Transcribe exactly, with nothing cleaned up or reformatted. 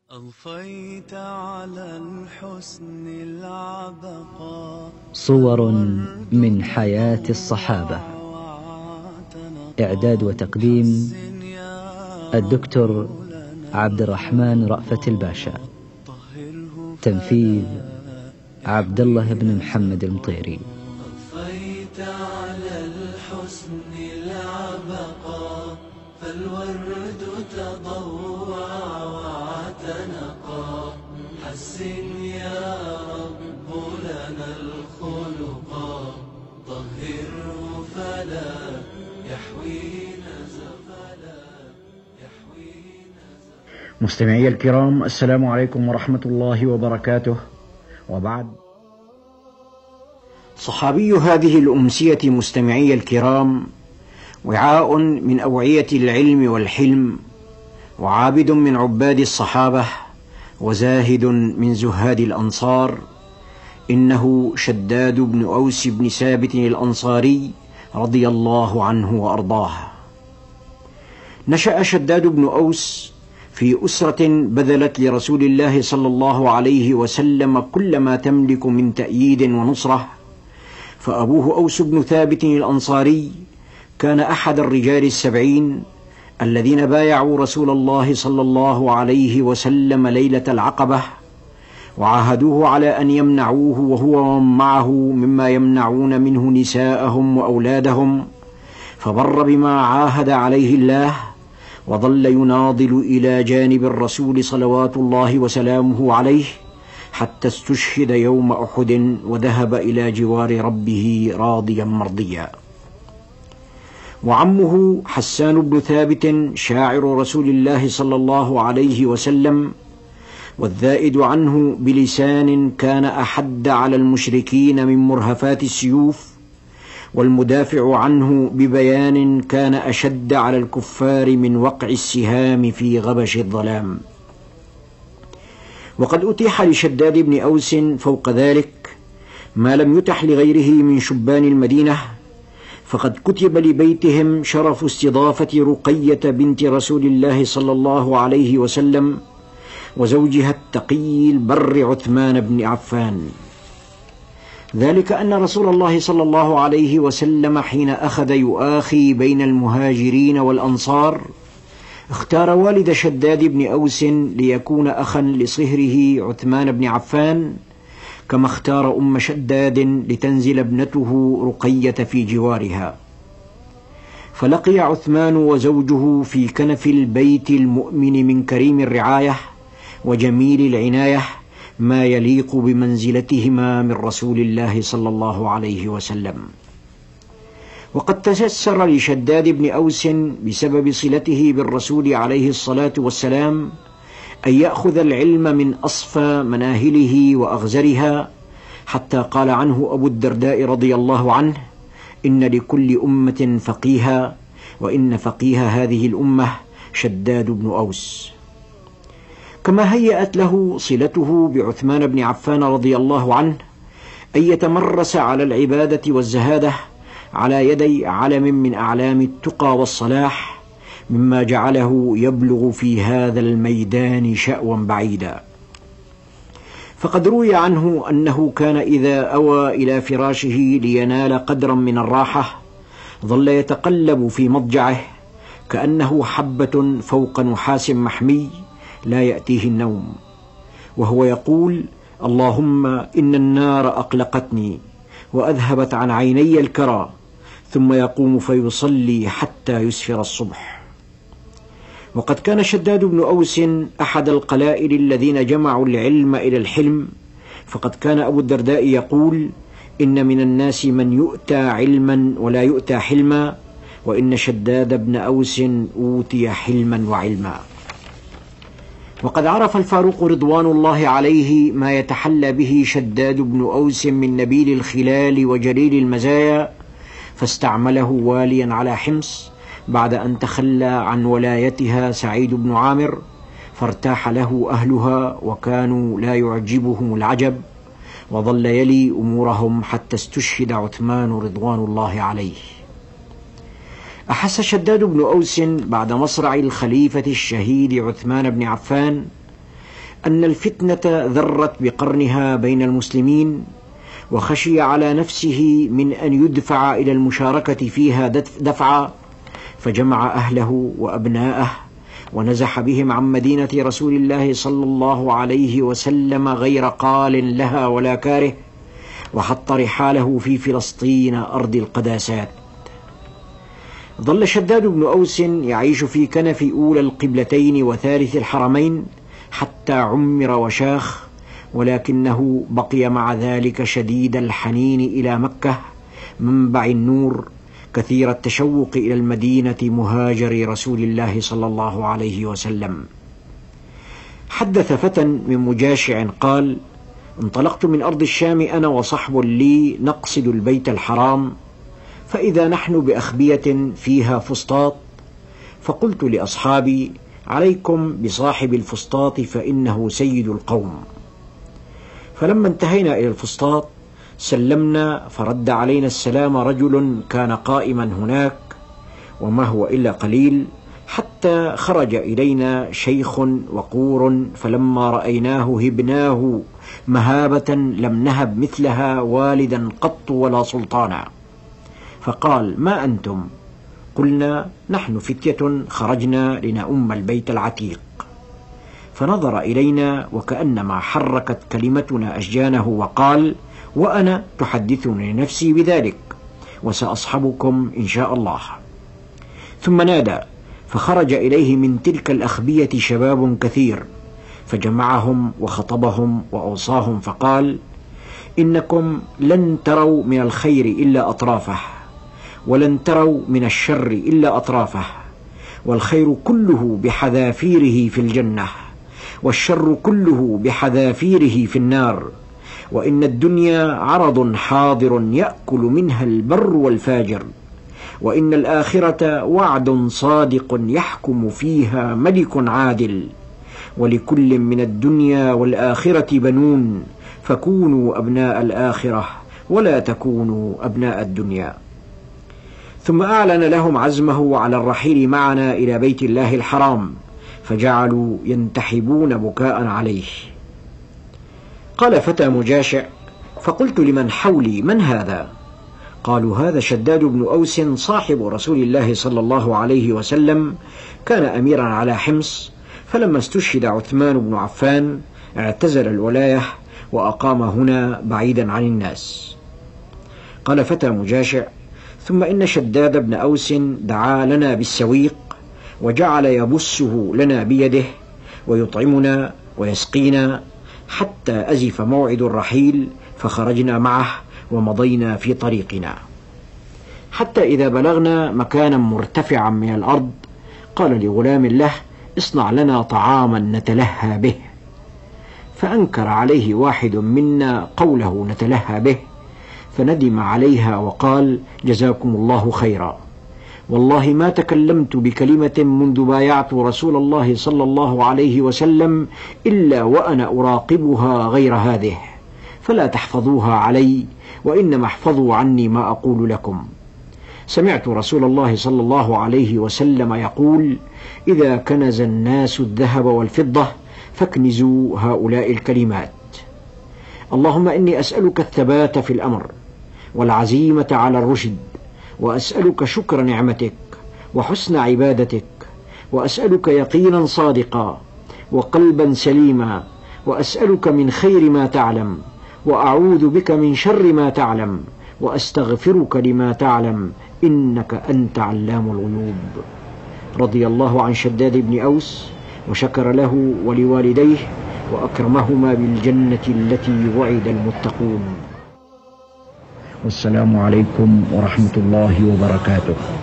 أضفيت على الحسن العبقى. صور من حياة الصحابة. إعداد وتقديم الدكتور عبد الرحمن رأفت الباشا. تنفيذ عبد الله بن محمد المطيري. أضفيت على الحسن العبقى، فالورد تضوع واعتنقا. حسن يا رب لنا الخلقا، طهره فلا يحوينا زفلا يحوينا زفلا. مستمعي الكرام، السلام عليكم ورحمة الله وبركاته. وبعد، صحابي هذه الأمسية مستمعي الكرام وعاء من أوعية العلم والحلم، وعابد من عباد الصحابة، وزاهد من زهاد الأنصار. إنه شداد بن أوس بن ثابت الأنصاري رضي الله عنه وأرضاه. نشأ شداد بن أوس في أسرة بذلت لرسول الله صلى الله عليه وسلم كل ما تملك من تأييد ونصرة. فأبوه أوس بن ثابت الأنصاري كان أحد الرجال السبعين الذين بايعوا رسول الله صلى الله عليه وسلم ليلة العقبة، وعاهدوه على أن يمنعوه وهو ومن معه مما يمنعون منه نساءهم وأولادهم، فبر بما عاهد عليه الله، وظل يناضل إلى جانب الرسول صلوات الله وسلامه عليه حتى استشهد يوم أحد، وذهب إلى جوار ربه راضيا مرضيا. وعمه حسان بن ثابت شاعر رسول الله صلى الله عليه وسلم، والذائد عنه بلسان كان أحد على المشركين من مرهفات السيوف، والمدافع عنه ببيان كان أشد على الكفار من وقع السهام في غبش الظلام. وقد أتيح لشداد بن أوس فوق ذلك ما لم يتح لغيره من شبان المدينة، فقد كتب لبيتهم شرف استضافة رقية بنت رسول الله صلى الله عليه وسلم وزوجها التقي البر عثمان بن عفان. ذلك أن رسول الله صلى الله عليه وسلم حين أخذ يؤاخي بين المهاجرين والأنصار، اختار والد شداد بن أوس ليكون أخا لصهره عثمان بن عفان، كما اختار أم شداد لتنزل ابنته رقية في جوارها. فلقي عثمان وزوجه في كنف البيت المؤمن من كريم الرعاية وجميل العناية ما يليق بمنزلتهما من رسول الله صلى الله عليه وسلم. وقد تيسر لشداد بن أوس بسبب صلته بالرسول عليه الصلاة والسلام أن يأخذ العلم من أصفى مناهله وأغزرها، حتى قال عنه أبو الدرداء رضي الله عنه: إن لكل أمة فقيها، وإن فقيه هذه الأمة شداد بن أوس. كما هيأت له صلته بعثمان بن عفان رضي الله عنه أن يتمرس على العبادة والزهادة على يدي علم من أعلام التقى والصلاح، مما جعله يبلغ في هذا الميدان شأوا بعيدا. فقد روي عنه أنه كان إذا أوى إلى فراشه لينال قدرا من الراحة ظل يتقلب في مضجعه كأنه حبة فوق نحاس محمي لا يأتيه النوم، وهو يقول: اللهم إن النار أقلقتني وأذهبت عن عيني الكرى، ثم يقوم فيصلي حتى يسفر الصبح. وقد كان شداد بن أوس أحد القلائل الذين جمعوا العلم إلى الحلم، فقد كان أبو الدرداء يقول: إن من الناس من يؤتى علما ولا يؤتى حلما، وإن شداد بن أوس أوتي حلما وعلما. وقد عرف الفاروق رضوان الله عليه ما يتحلى به شداد بن أوس من نبيل الخلال وجليل المزايا، فاستعمله واليا على حمص بعد أن تخلى عن ولايتها سعيد بن عامر، فارتاح له أهلها وكانوا لا يعجبهم العجب، وظل يلي أمورهم حتى استشهد عثمان رضوان الله عليه. أحس شداد بن أوس بعد مصرع الخليفة الشهيد عثمان بن عفان أن الفتنة ذرت بقرنها بين المسلمين، وخشي على نفسه من أن يدفع إلى المشاركة فيها دفعا، فجمع أهله وأبناءه ونزح بهم عن مدينة رسول الله صلى الله عليه وسلم غير قال لها ولا كاره، وحط رحاله في فلسطين أرض القداسات. ظل شداد بن أوس يعيش في كنف أولى القبلتين وثالث الحرمين حتى عمر وشاخ، ولكنه بقي مع ذلك شديد الحنين إلى مكة منبع النور، كثير التشوق إلى المدينة مهاجر رسول الله صلى الله عليه وسلم. حدث فتى من مجاشع قال: انطلقت من أرض الشام أنا وصحب لي نقصد البيت الحرام، فإذا نحن بأخبية فيها فسطاط، فقلت لأصحابي: عليكم بصاحب الفسطاط فإنه سيد القوم. فلما انتهينا إلى الفسطاط سلمنا، فرد علينا السلام رجل كان قائما هناك، وما هو إلا قليل، حتى خرج إلينا شيخ وقور، فلما رأيناه هبناه مهابة لم نهب مثلها والدا قط ولا سلطانا. فقال: ما أنتم؟ قلنا: نحن فتية خرجنا لنؤم البيت العتيق. فنظر إلينا وكأنما حركت كلمتنا أشجانه وقال: وأنا تحدثني نفسي بذلك، وسأصحبكم إن شاء الله. ثم نادى، فخرج إليه من تلك الأخبية شباب كثير، فجمعهم وخطبهم وأوصاهم فقال: إنكم لن تروا من الخير إلا أطرافه، ولن تروا من الشر إلا أطرافه، والخير كله بحذافيره في الجنة، والشر كله بحذافيره في النار، وإن الدنيا عرض حاضر يأكل منها البر والفاجر، وإن الآخرة وعد صادق يحكم فيها ملك عادل، ولكل من الدنيا والآخرة بنون، فكونوا أبناء الآخرة ولا تكونوا أبناء الدنيا. ثم أعلن لهم عزمه على الرحيل معنا إلى بيت الله الحرام، فجعلوا ينتحبون بكاء عليه. قال فتى مجاشع: فقلت لمن حولي: من هذا؟ قالوا: هذا شداد بن أوس صاحب رسول الله صلى الله عليه وسلم، كان أميرا على حمص، فلما استشهد عثمان بن عفان اعتزل الولاية وأقام هنا بعيدا عن الناس. قال فتى مجاشع: ثم إن شداد بن أوس دعا لنا بالسويق، وجعل يبسه لنا بيده ويطعمنا ويسقينا، حتى أزف موعد الرحيل، فخرجنا معه ومضينا في طريقنا، حتى إذا بلغنا مكانا مرتفعا من الأرض قال لغلام له: اصنع لنا طعاما نتلهى به. فأنكر عليه واحد منا قوله نتلهى به، فندم عليها وقال: جزاكم الله خيرا، والله ما تكلمت بكلمة منذ بايعت رسول الله صلى الله عليه وسلم إلا وأنا أراقبها غير هذه، فلا تحفظوها علي، وإنما احفظوا عني ما أقول لكم. سمعت رسول الله صلى الله عليه وسلم يقول: إذا كنز الناس الذهب والفضة فاكنزوا هؤلاء الكلمات: اللهم إني أسألك الثبات في الأمر، والعزيمة على الرشد، وأسألك شكر نعمتك وحسن عبادتك، وأسألك يقينا صادقا وقلبا سليما، وأسألك من خير ما تعلم، وأعوذ بك من شر ما تعلم، وأستغفرك لما تعلم، إنك أنت علام الغيوب. رضي الله عن شداد بن أوس، وشكر له ولوالديه، وأكرمهما بالجنة التي وعد المتقون. والسلام عليكم ورحمة الله وبركاته.